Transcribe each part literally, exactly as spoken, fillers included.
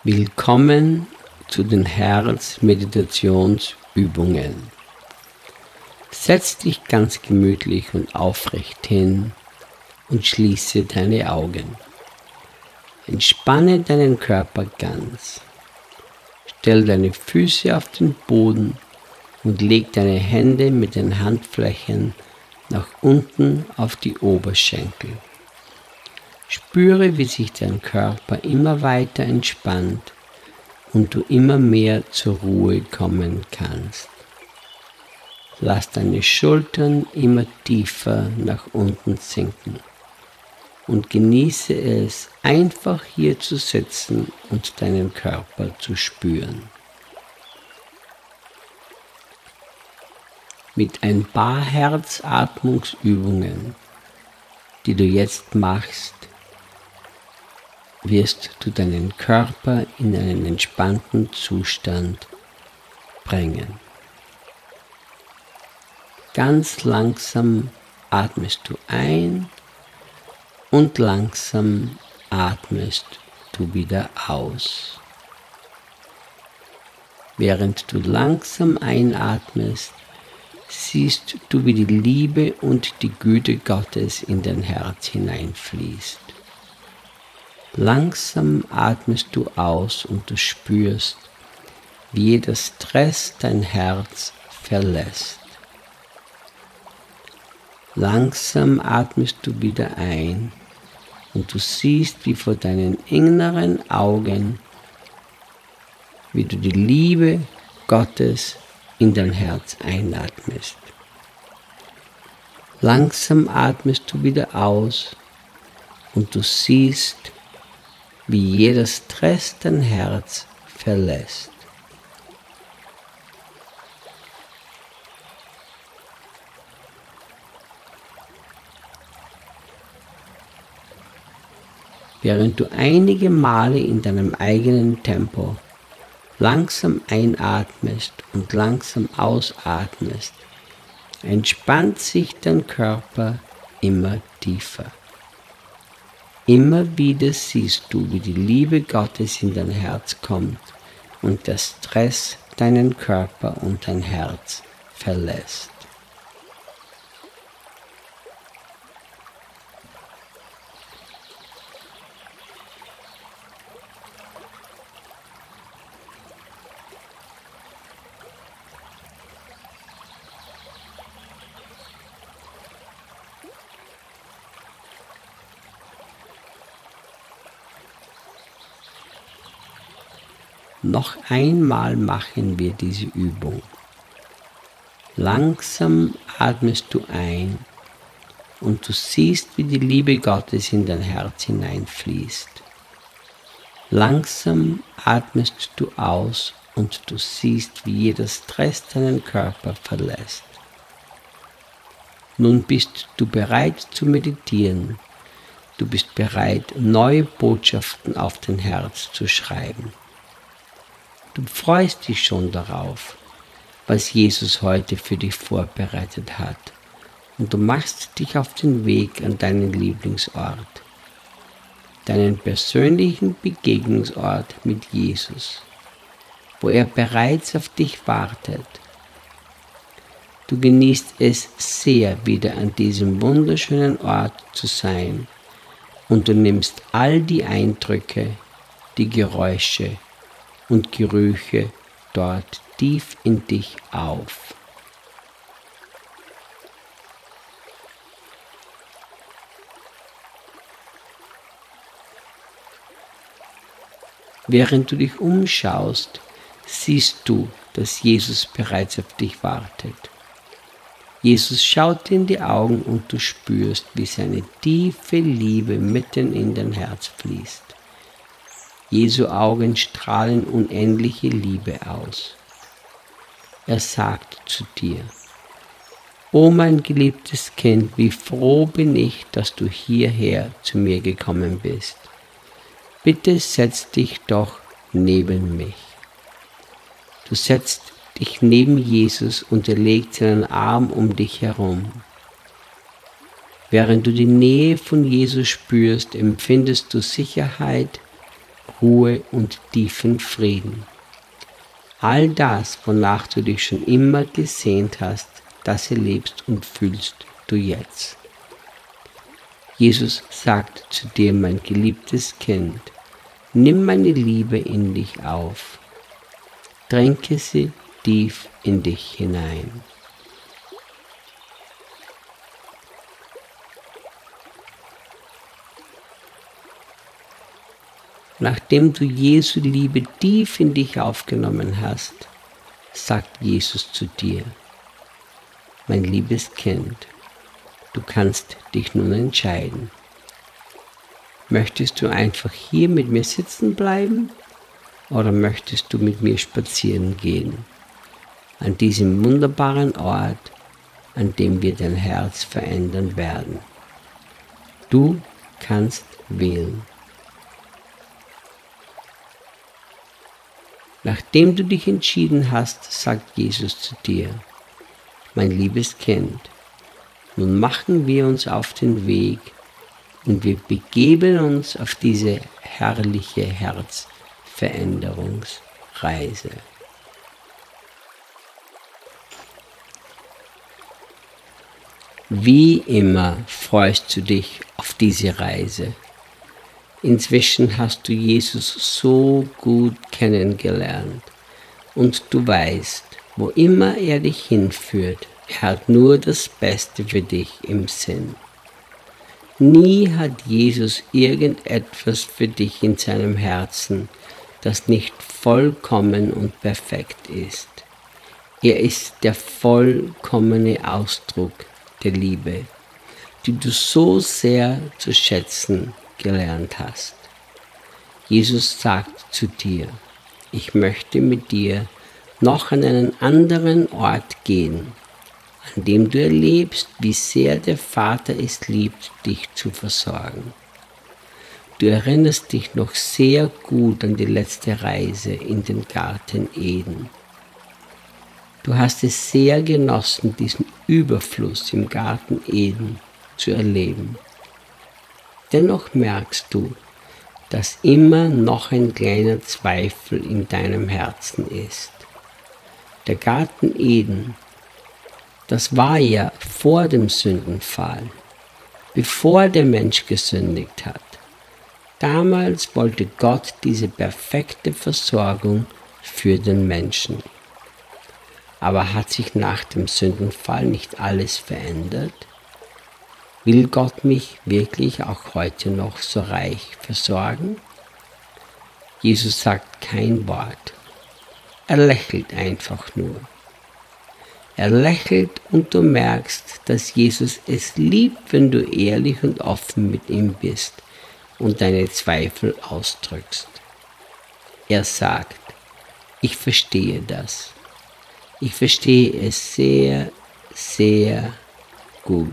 Willkommen zu den Herzmeditationsübungen. Setz dich ganz gemütlich und aufrecht hin und schließe deine Augen. Entspanne deinen Körper ganz. Stell deine Füße auf den Boden und leg deine Hände mit den Handflächen nach unten auf die Oberschenkel. Spüre, wie sich dein Körper immer weiter entspannt und du immer mehr zur Ruhe kommen kannst. Lass deine Schultern immer tiefer nach unten sinken und genieße es, einfach hier zu sitzen und deinen Körper zu spüren. Mit ein paar Herzatmungsübungen, die du jetzt machst, wirst du deinen Körper in einen entspannten Zustand bringen. Ganz langsam atmest du ein und langsam atmest du wieder aus. Während du langsam einatmest, siehst du, wie die Liebe und die Güte Gottes in dein Herz hineinfließt. Langsam atmest du aus und du spürst, wie jeder Stress dein Herz verlässt. Langsam atmest du wieder ein und du siehst, wie vor deinen inneren Augen, wie du die Liebe Gottes in dein Herz einatmest. Langsam atmest du wieder aus und du siehst, wie jeder Stress dein Herz verlässt. Während du einige Male in deinem eigenen Tempo langsam einatmest und langsam ausatmest, entspannt sich dein Körper immer tiefer. Immer wieder siehst du, wie die Liebe Gottes in dein Herz kommt und der Stress deinen Körper und dein Herz verlässt. Noch einmal machen wir diese Übung. Langsam atmest du ein und du siehst, wie die Liebe Gottes in dein Herz hineinfließt. Langsam atmest du aus und du siehst, wie jeder Stress deinen Körper verlässt. Nun bist du bereit zu meditieren. Du bist bereit, neue Botschaften auf dein Herz zu schreiben. Du freust dich schon darauf, was Jesus heute für dich vorbereitet hat, und du machst dich auf den Weg an deinen Lieblingsort, deinen persönlichen Begegnungsort mit Jesus, wo er bereits auf dich wartet. Du genießt es sehr, wieder an diesem wunderschönen Ort zu sein, und du nimmst all die Eindrücke, die Geräusche und Gerüche dort tief in dich auf. Während du dich umschaust, siehst du, dass Jesus bereits auf dich wartet. Jesus schaut dir in die Augen und du spürst, wie seine tiefe Liebe mitten in dein Herz fließt. Jesu Augen strahlen unendliche Liebe aus. Er sagt zu dir: O mein geliebtes Kind, wie froh bin ich, dass du hierher zu mir gekommen bist. Bitte setz dich doch neben mich. Du setzt dich neben Jesus und er legt seinen Arm um dich herum. Während du die Nähe von Jesus spürst, empfindest du Sicherheit, Ruhe und tiefen Frieden. All das, wonach du dich schon immer gesehnt hast, das erlebst und fühlst du jetzt. Jesus sagt zu dir, mein geliebtes Kind, nimm meine Liebe in dich auf, tränke sie tief in dich hinein. Nachdem du Jesu Liebe tief in dich aufgenommen hast, sagt Jesus zu dir, mein liebes Kind, du kannst dich nun entscheiden. Möchtest du einfach hier mit mir sitzen bleiben oder möchtest du mit mir spazieren gehen? An diesem wunderbaren Ort, an dem wir dein Herz verändern werden. Du kannst wählen. Nachdem du dich entschieden hast, sagt Jesus zu dir, mein liebes Kind, nun machen wir uns auf den Weg und wir begeben uns auf diese herrliche Herzveränderungsreise. Wie immer freust du dich auf diese Reise. Inzwischen hast du Jesus so gut kennengelernt und du weißt, wo immer er dich hinführt, er hat nur das Beste für dich im Sinn. Nie hat Jesus irgendetwas für dich in seinem Herzen, das nicht vollkommen und perfekt ist. Er ist der vollkommene Ausdruck der Liebe, die du so sehr zu schätzen gelernt hast. Jesus sagt zu dir, ich möchte mit dir noch an einen anderen Ort gehen, an dem du erlebst, wie sehr der Vater es liebt, dich zu versorgen. Du erinnerst dich noch sehr gut an die letzte Reise in den Garten Eden. Du hast es sehr genossen, diesen Überfluss im Garten Eden zu erleben. Dennoch merkst du, dass immer noch ein kleiner Zweifel in deinem Herzen ist. Der Garten Eden, das war ja vor dem Sündenfall, bevor der Mensch gesündigt hat. Damals wollte Gott diese perfekte Versorgung für den Menschen. Aber hat sich nach dem Sündenfall nicht alles verändert? Will Gott mich wirklich auch heute noch so reich versorgen? Jesus sagt kein Wort. Er lächelt einfach nur. Er lächelt und du merkst, dass Jesus es liebt, wenn du ehrlich und offen mit ihm bist und deine Zweifel ausdrückst. Er sagt, ich verstehe das. Ich verstehe es sehr, sehr gut.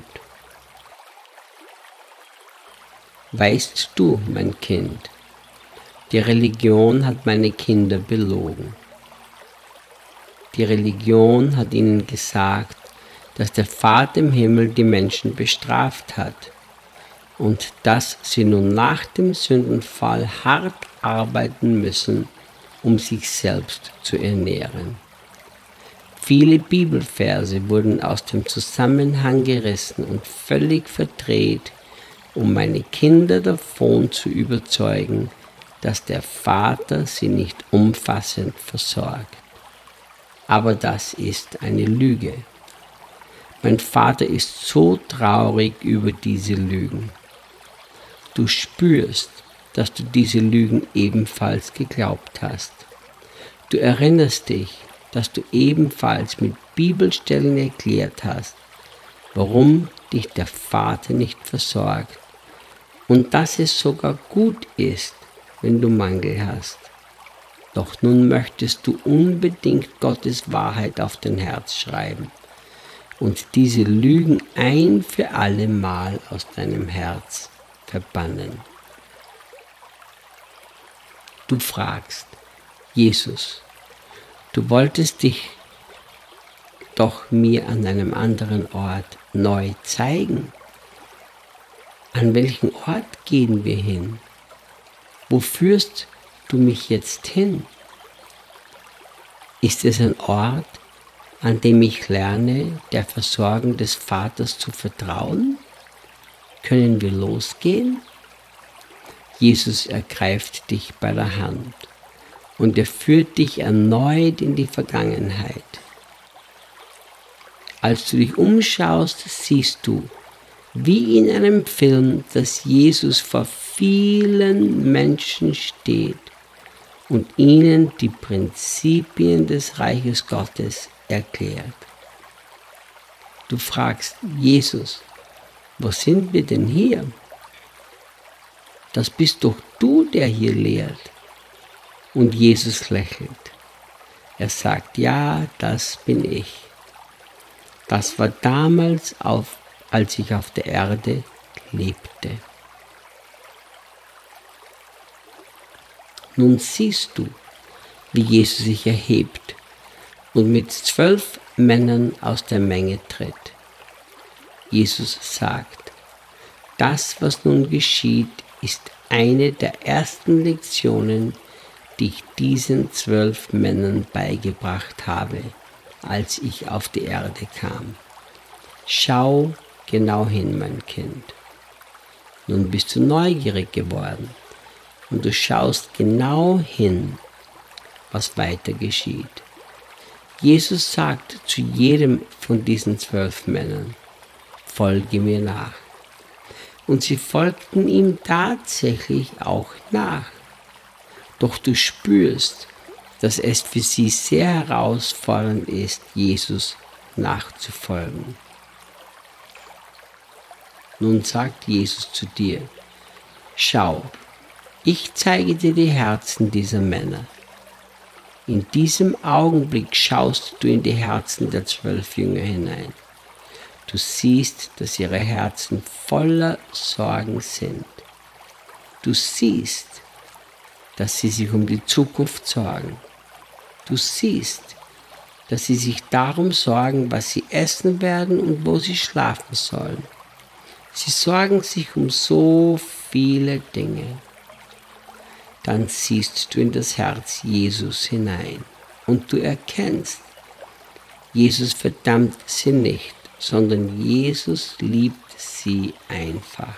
Weißt du, mein Kind, die Religion hat meine Kinder belogen. Die Religion hat ihnen gesagt, dass der Vater im Himmel die Menschen bestraft hat und dass sie nun nach dem Sündenfall hart arbeiten müssen, um sich selbst zu ernähren. Viele Bibelverse wurden aus dem Zusammenhang gerissen und völlig verdreht, um meine Kinder davon zu überzeugen, dass der Vater sie nicht umfassend versorgt. Aber das ist eine Lüge. Mein Vater ist so traurig über diese Lügen. Du spürst, dass du diese Lügen ebenfalls geglaubt hast. Du erinnerst dich, dass du ebenfalls mit Bibelstellen erklärt hast, warum dich der Vater nicht versorgt und dass es sogar gut ist, wenn du Mangel hast. Doch nun möchtest du unbedingt Gottes Wahrheit auf dein Herz schreiben und diese Lügen ein für alle Mal aus deinem Herz verbannen. Du fragst, Jesus, du wolltest dich doch mir an einem anderen Ort neu zeigen. An welchen Ort gehen wir hin? Wo führst du mich jetzt hin? Ist es ein Ort, an dem ich lerne, der Versorgung des Vaters zu vertrauen? Können wir losgehen? Jesus ergreift dich bei der Hand und er führt dich erneut in die Vergangenheit. Als du dich umschaust, siehst du, wie in einem Film, dass Jesus vor vielen Menschen steht und ihnen die Prinzipien des Reiches Gottes erklärt. Du fragst, Jesus, wo sind wir denn hier? Das bist doch du, der hier lehrt. Und Jesus lächelt. Er sagt, ja, das bin ich. Das war damals, auf, als ich auf der Erde lebte. Nun siehst du, wie Jesus sich erhebt und mit zwölf Männern aus der Menge tritt. Jesus sagt, das, was nun geschieht, ist eine der ersten Lektionen, die ich diesen zwölf Männern beigebracht habe, als ich auf die Erde kam. Schau genau hin, mein Kind. Nun bist du neugierig geworden und du schaust genau hin, was weiter geschieht. Jesus sagt zu jedem von diesen zwölf Männern, folge mir nach. Und sie folgten ihm tatsächlich auch nach. Doch du spürst, dass es für sie sehr herausfordernd ist, Jesus nachzufolgen. Nun sagt Jesus zu dir, schau, ich zeige dir die Herzen dieser Männer. In diesem Augenblick schaust du in die Herzen der zwölf Jünger hinein. Du siehst, dass ihre Herzen voller Sorgen sind. Du siehst, dass sie sich um die Zukunft sorgen. Du siehst, dass sie sich darum sorgen, was sie essen werden und wo sie schlafen sollen. Sie sorgen sich um so viele Dinge. Dann siehst du in das Herz Jesus hinein und du erkennst, Jesus verdammt sie nicht, sondern Jesus liebt sie einfach.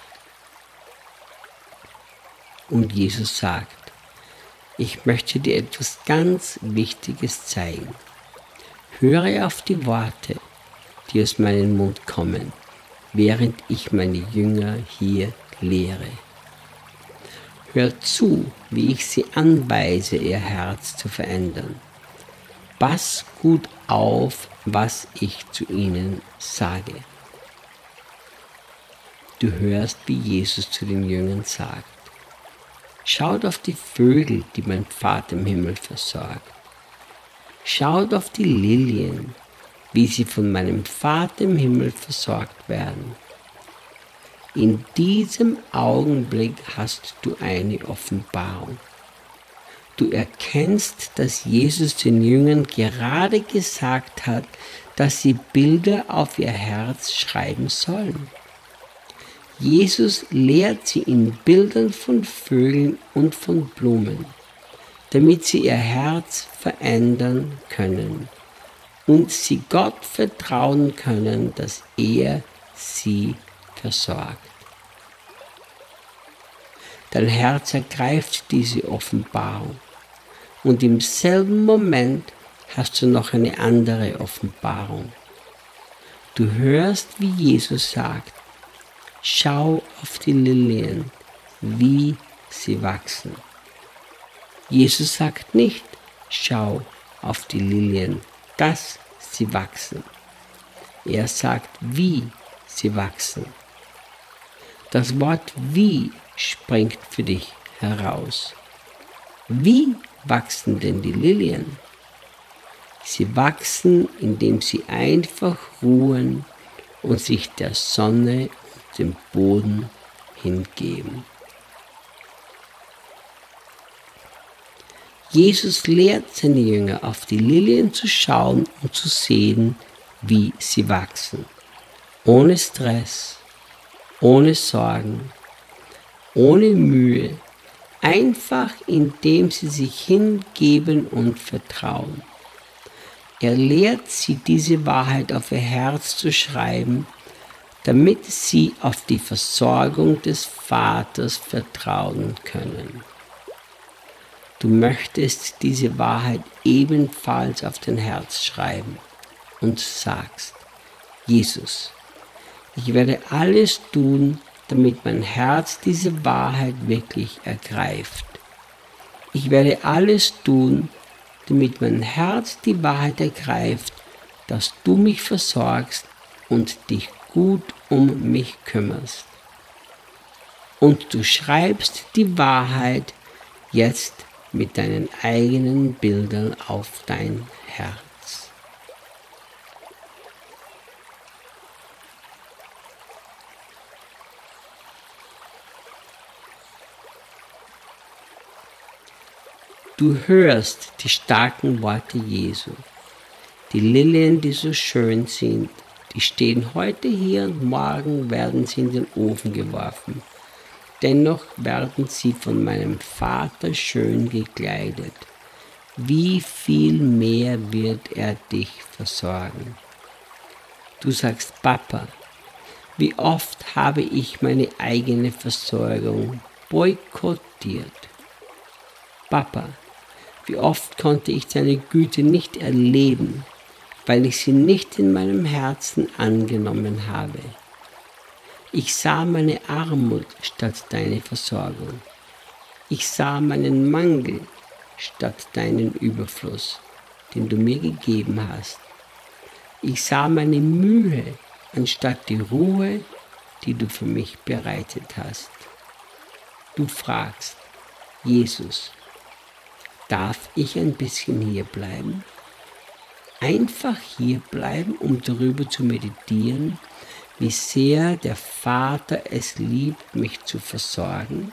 Und Jesus sagt, ich möchte dir etwas ganz Wichtiges zeigen. Höre auf die Worte, die aus meinem Mund kommen, während ich meine Jünger hier lehre. Hör zu, wie ich sie anweise, ihr Herz zu verändern. Pass gut auf, was ich zu ihnen sage. Du hörst, wie Jesus zu den Jüngern sagt, schaut auf die Vögel, die mein Vater im Himmel versorgt. Schaut auf die Lilien, wie sie von meinem Vater im Himmel versorgt werden. In diesem Augenblick hast du eine Offenbarung. Du erkennst, dass Jesus den Jüngern gerade gesagt hat, dass sie Bilder auf ihr Herz schreiben sollen. Jesus lehrt sie in Bildern von Vögeln und von Blumen, damit sie ihr Herz verändern können und sie Gott vertrauen können, dass er sie versorgt. Dein Herz ergreift diese Offenbarung und im selben Moment hast du noch eine andere Offenbarung. Du hörst, wie Jesus sagt, schau auf die Lilien, wie sie wachsen. Jesus sagt nicht, schau auf die Lilien, dass sie wachsen. Er sagt, wie sie wachsen. Das Wort wie springt für dich heraus. Wie wachsen denn die Lilien? Sie wachsen, indem sie einfach ruhen und sich der Sonne und dem Boden hingeben. Jesus lehrt seine Jünger, auf die Lilien zu schauen und zu sehen, wie sie wachsen. Ohne Stress, ohne Sorgen, ohne Mühe, einfach indem sie sich hingeben und vertrauen. Er lehrt sie, diese Wahrheit auf ihr Herz zu schreiben, damit sie auf die Versorgung des Vaters vertrauen können. Du möchtest diese Wahrheit ebenfalls auf dein Herz schreiben und sagst: Jesus, ich werde alles tun, damit mein Herz diese Wahrheit wirklich ergreift. Ich werde alles tun, damit mein Herz die Wahrheit ergreift, dass du mich versorgst und dich gut um mich kümmerst. Und du schreibst die Wahrheit jetzt mit deinen eigenen Bildern auf dein Herz. Du hörst die starken Worte Jesu. Die Lilien, die so schön sind, die stehen heute hier und morgen werden sie in den Ofen geworfen. Dennoch werden sie von meinem Vater schön gekleidet. Wie viel mehr wird er dich versorgen? Du sagst: Papa, wie oft habe ich meine eigene Versorgung boykottiert? Papa, wie oft konnte ich deine Güte nicht erleben, weil ich sie nicht in meinem Herzen angenommen habe. Ich sah meine Armut statt deine Versorgung. Ich sah meinen Mangel statt deinen Überfluss, den du mir gegeben hast. Ich sah meine Mühe anstatt die Ruhe, die du für mich bereitet hast. Du fragst: Jesus, darf ich ein bisschen hier bleiben? Einfach hier bleiben, um darüber zu meditieren, wie sehr der Vater es liebt, mich zu versorgen?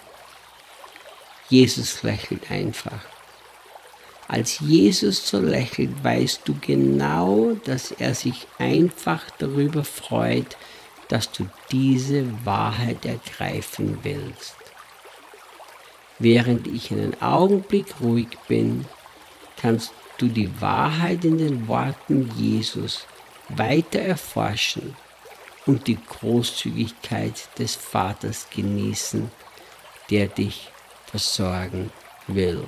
Jesus lächelt einfach. Als Jesus so lächelt, weißt du genau, dass er sich einfach darüber freut, dass du diese Wahrheit ergreifen willst. Während ich einen Augenblick ruhig bin, kannst du die Wahrheit in den Worten Jesus weiter erforschen und die Großzügigkeit des Vaters genießen, der dich versorgen will.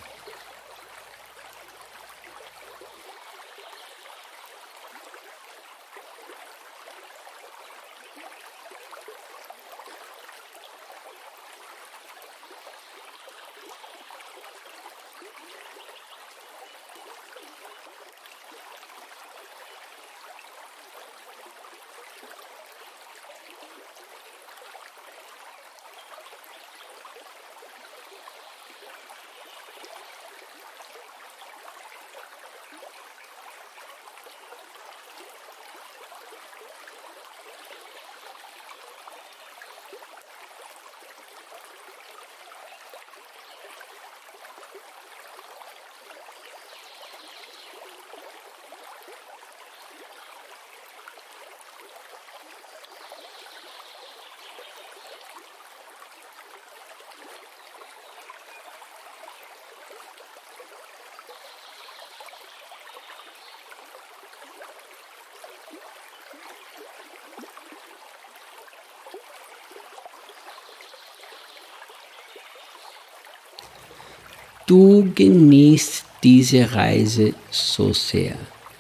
Du genießt diese Reise so sehr.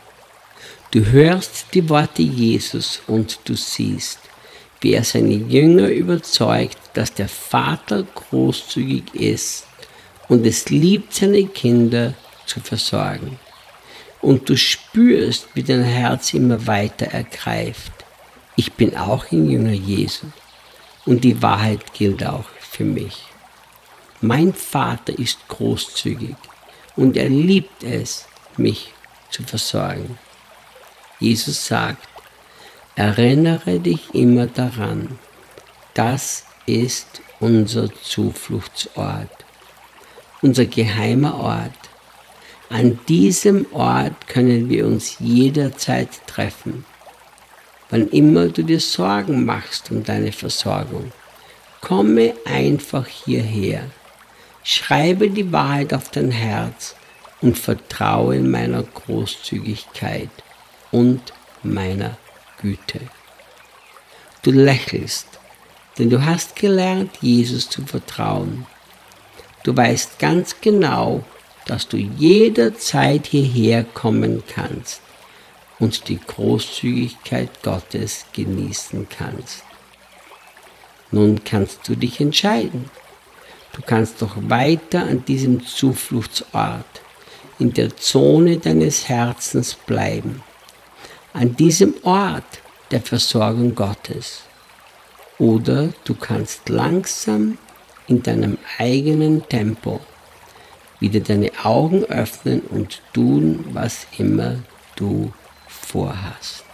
Du hörst die Worte Jesus und du siehst, wie er seine Jünger überzeugt, dass der Vater großzügig ist und es liebt, seine Kinder zu versorgen. Und du spürst, wie dein Herz immer weiter ergreift. Ich bin auch ein Jünger Jesu und die Wahrheit gilt auch für mich. Mein Vater ist großzügig und er liebt es, mich zu versorgen. Jesus sagt: Erinnere dich immer daran, das ist unser Zufluchtsort, unser geheimer Ort. An diesem Ort können wir uns jederzeit treffen. Wann immer du dir Sorgen machst um deine Versorgung, komme einfach hierher. Schreibe die Wahrheit auf dein Herz und vertraue meiner Großzügigkeit und meiner Güte. Du lächelst, denn du hast gelernt, Jesus zu vertrauen. Du weißt ganz genau, dass du jederzeit hierher kommen kannst und die Großzügigkeit Gottes genießen kannst. Nun kannst du dich entscheiden. Du kannst doch weiter an diesem Zufluchtsort, in der Zone deines Herzens bleiben, an diesem Ort der Versorgung Gottes. Oder du kannst langsam in deinem eigenen Tempo wieder deine Augen öffnen und tun, was immer du vorhast.